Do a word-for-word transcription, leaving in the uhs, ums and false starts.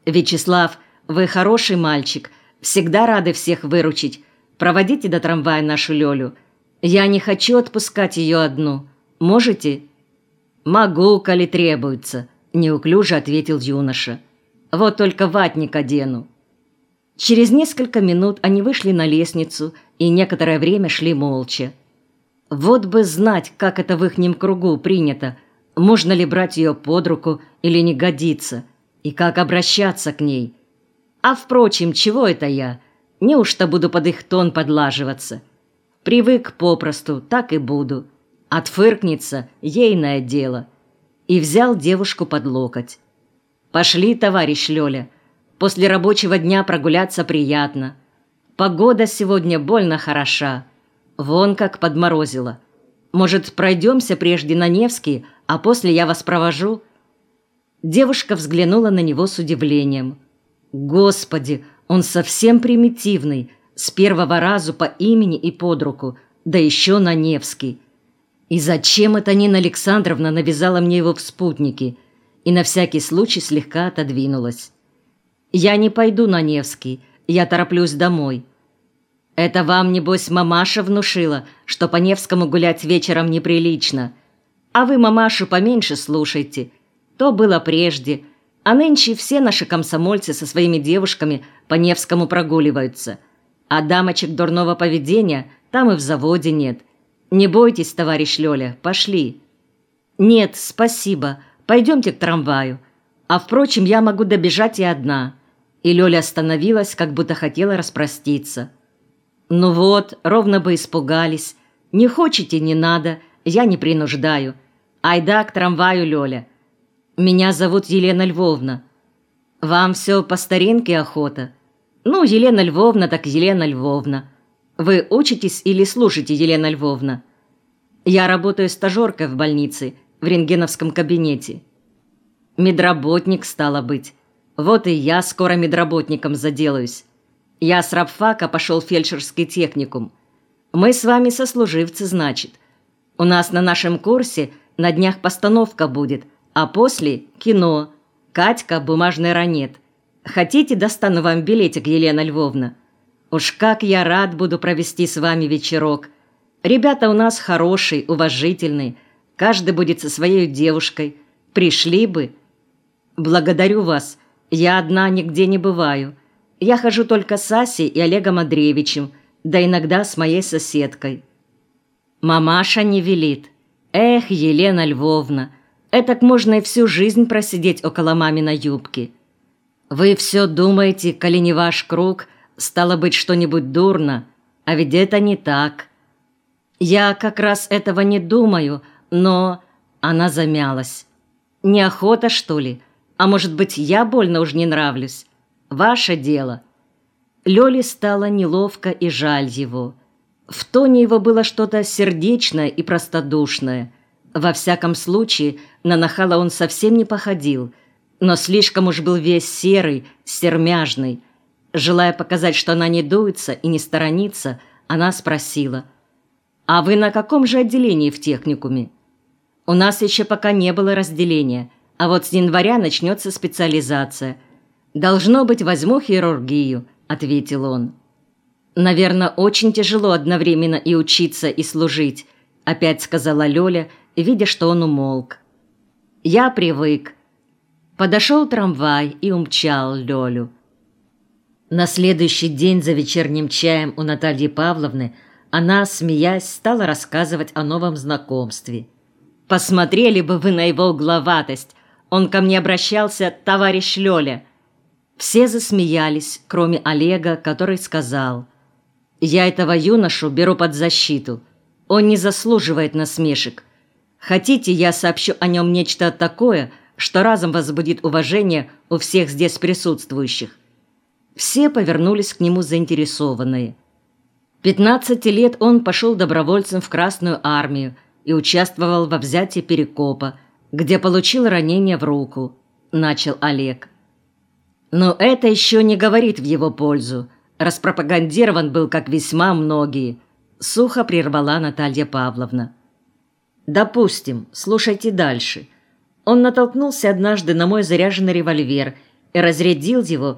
«Вячеслав, вы хороший мальчик, всегда рады всех выручить. Проводите до трамвая нашу Лёлю. Я не хочу отпускать ее одну. Можете?» «Могу, коли требуется», – неуклюже ответил юноша. «Вот только ватник одену». Через несколько минут они вышли на лестницу и некоторое время шли молча. Вот бы знать, как это в ихнем кругу принято, можно ли брать ее под руку или не годится, и как обращаться к ней. А впрочем, чего это я? Неужто буду под их тон подлаживаться? Привык попросту, так и буду. Отфыркнется – ейное дело. И взял девушку под локоть. «Пошли, товарищ Лёля. После рабочего дня прогуляться приятно. Погода сегодня больно хороша. Вон как подморозило. Может, пройдемся прежде на Невский, а после я вас провожу?» Девушка взглянула на него с удивлением. «Господи, он совсем примитивный, с первого разу по имени и под руку, да еще на Невский. И зачем это Нина Александровна навязала мне его в спутники?» И на всякий случай слегка отодвинулась. «Я не пойду на Невский, я тороплюсь домой». «Это вам, небось, мамаша внушила, что по Невскому гулять вечером неприлично. А вы мамашу поменьше слушайте. То было прежде, а нынче все наши комсомольцы со своими девушками по Невскому прогуливаются. А дамочек дурного поведения там и в заводе нет. Не бойтесь, товарищ Лёля, пошли». «Нет, спасибо, пойдемте к трамваю. А, впрочем, я могу добежать и одна». И Лёля остановилась, как будто хотела распроститься. «Ну вот, ровно бы испугались. Не хочете, не надо, я не принуждаю. Айда к трамваю, Лёля. Меня зовут Елена Львовна. Вам все по старинке охота? Ну, Елена Львовна так Елена Львовна. Вы учитесь или слушаете, Елена Львовна? Я работаю стажеркой в больнице, в рентгеновском кабинете. Медработник, стало быть. Вот и я скоро медработником заделаюсь. Я с рабфака пошел в фельдшерский техникум. Мы с вами сослуживцы, значит. У нас на нашем курсе на днях постановка будет, а после – кино. Катька, бумажный ранет. Хотите, достану вам билетик, Елена Львовна? Уж как я рад буду провести с вами вечерок. Ребята у нас хорошие, уважительные. Каждый будет со своей девушкой. Пришли бы. Благодарю вас. Я одна нигде не бываю. Я хожу только с Асей и Олегом Андреевичем, да иногда с моей соседкой. Мамаша не велит. Эх, Елена Львовна, этак можно и всю жизнь просидеть около маминой юбки. Вы все думаете, коли не ваш круг, стало быть что-нибудь дурно, а ведь это не так. Я как раз этого не думаю, но... Она замялась. Неохота, что ли? А может быть, я больно уж не нравлюсь? Ваше дело». Лёле стало неловко и жаль его. В тоне его было что-то сердечное и простодушное. Во всяком случае, на нахала он совсем не походил, но слишком уж был весь серый, сермяжный. Желая показать, что она не дуется и не сторонится, она спросила: «А вы на каком же отделении в техникуме?» «У нас еще пока не было разделения, а вот с января начнется специализация. Должно быть, возьму хирургию», — ответил он. «Наверное, очень тяжело одновременно и учиться, и служить», — опять сказала Лёля, видя, что он умолк. «Я привык». Подошел трамвай и умчал Лёлю. На следующий день за вечерним чаем у Натальи Павловны она, смеясь, стала рассказывать о новом знакомстве. «Посмотрели бы вы на его угловатость! Он ко мне обращался, товарищ Лёля!» Все засмеялись, кроме Олега, который сказал: «Я этого юношу беру под защиту. Он не заслуживает насмешек. Хотите, я сообщу о нем нечто такое, что разом возбудит уважение у всех здесь присутствующих?» Все повернулись к нему заинтересованные. Пятнадцати лет он пошел добровольцем в Красную армию и участвовал во взятии Перекопа, где получил ранение в руку, начал Олег. Но это еще не говорит в его пользу. Распропагандирован был, как весьма многие, сухо прервала Наталья Павловна. «Допустим, слушайте дальше. Он натолкнулся однажды на мой заряженный револьвер и разрядил его